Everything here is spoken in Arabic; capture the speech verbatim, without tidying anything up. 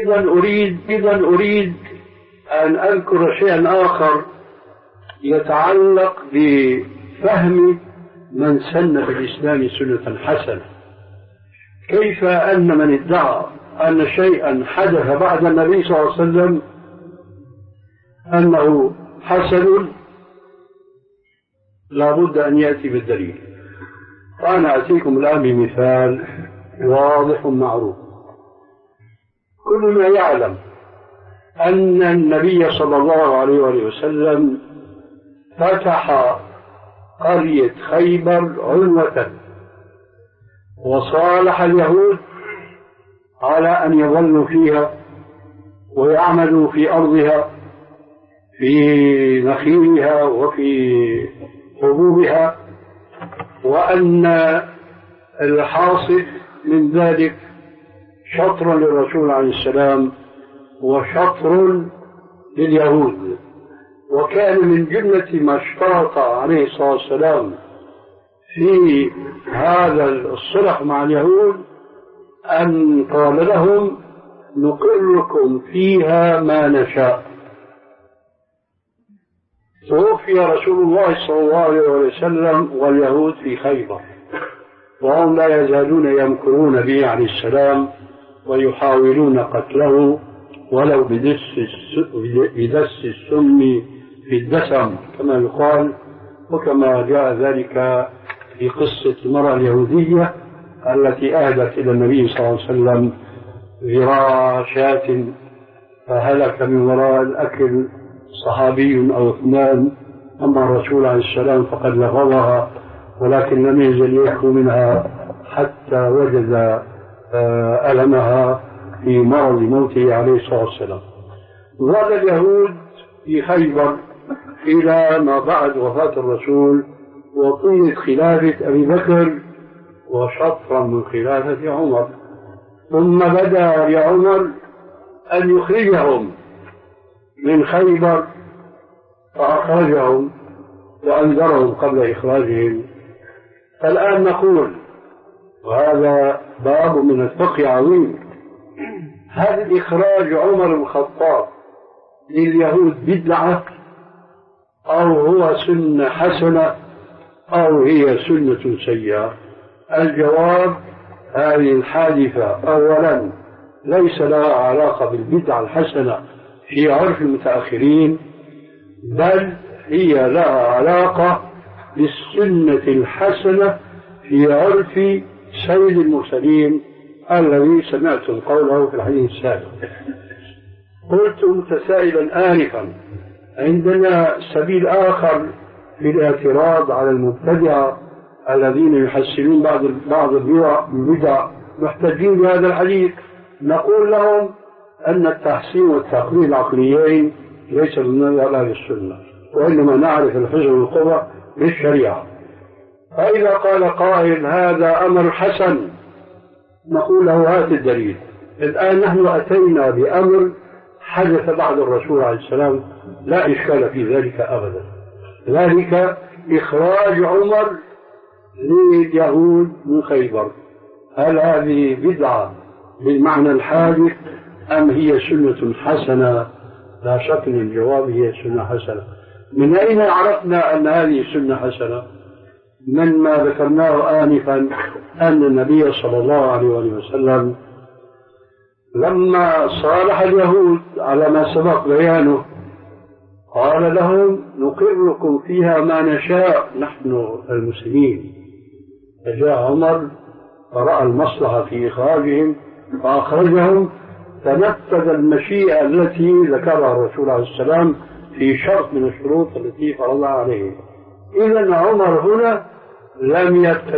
إذا أريد إذا أريد أن أذكر شيئا آخر يتعلق بفهم من سن في الإسلام سنة حسنة. كيف أن من ادعى أن شيئا حدث بعد النبي صلى الله عليه وسلم أنه حسن لا بد أن يأتي بالدليل. وأنا أتيكم الآن بمثال واضح معروف. كلنا يعلم أن النبي صلى الله عليه وسلم فتح قرية خيبر عنوة وصالح اليهود على أن يظلوا فيها ويعملوا في أرضها في نخيلها وفي حبوبها، وأن الحاصل من ذلك شطر للرسول عليه السلام وشطر لليهود. وكان من جملة ما اشترط عليه الصلاة والسلام في هذا الصلح مع اليهود أن قال لهم نقركم فيها ما نشاء. توفي رسول الله صلى الله عليه وسلم واليهود في خيبر، وهم لا يزالون يمكرون به عليه السلام ويحاولون قتله ولو بدس السم في الدسم كما يقال، وكما جاء ذلك في قصة المرأة اليهودية التي أهدت إلى النبي صلى الله عليه وسلم ذراع شاة فهلك من وراء الأكل صحابي أو اثنان، أما الرسول عليه السلام فقد لغوها ولكن لم يزل يحكو منها حتى وجد ألمها في مرض موته عليه الصلاة والسلام. ظل اليهود في خيبر إلى ما بعد وفاة الرسول وطيلة خلافة أبي بكر وشطرا من خلافة عمر، ثم بدأ لعمر أن يخرجهم من خيبر فأخرجهم وأنذرهم قبل إخراجهم. فالآن نقول، وهذا باب من الفقه عظيم، هل إخراج عمر بن الخطاب لليهود بدعة أو هو سنة حسنة أو هي سنة سيئة؟ الجواب: هذه الحادثة أولا ليس لها علاقة بالبدعة الحسنة في عرف المتأخرين، بل هي لها علاقة بالسنة الحسنة في عرف سيد المرسلين الذي سمعتم قوله في الحديث السابق. قلت متسائلا آنفا: عندنا سبيل آخر للاعتراض على المبتدعة الذين يحسنون بعض بعض البدع محتاجين بهذا الحديث. نقول لهم أن التحسين والتقليد العقليين ليس من أهل السنة، وإنما نعرف الحجة والقوة بالشريعة. فإذا قال قائل هذا أمر حسن نقول له هات الدليل. الآن نحن أتينا بأمر حدث بعد الرسول عليه السلام لا إشكال في ذلك أبدا، ذلك إخراج عمر لليهود من خيبر. هل هذه بدعة بالمعنى الحادث أم هي سنة حسنة؟ لا شك أن الجواب هي سنة حسنة. من أين عرفنا أن هذه سنة حسنة؟ من ما ذكرناه آنفا أن النبي صلى الله عليه وسلم لما صالح اليهود على ما سبق بيانه قال لهم نقركم فيها ما نشاء نحن المسلمين. فجاء عمر فرأى المصلحة في إخراجهم فأخرجهم، تنفذ المشيئة التي ذكرها الرسول عليه السلام في شرط من الشروط التي فرضها عليه. إذن عمر هنا لم يتبع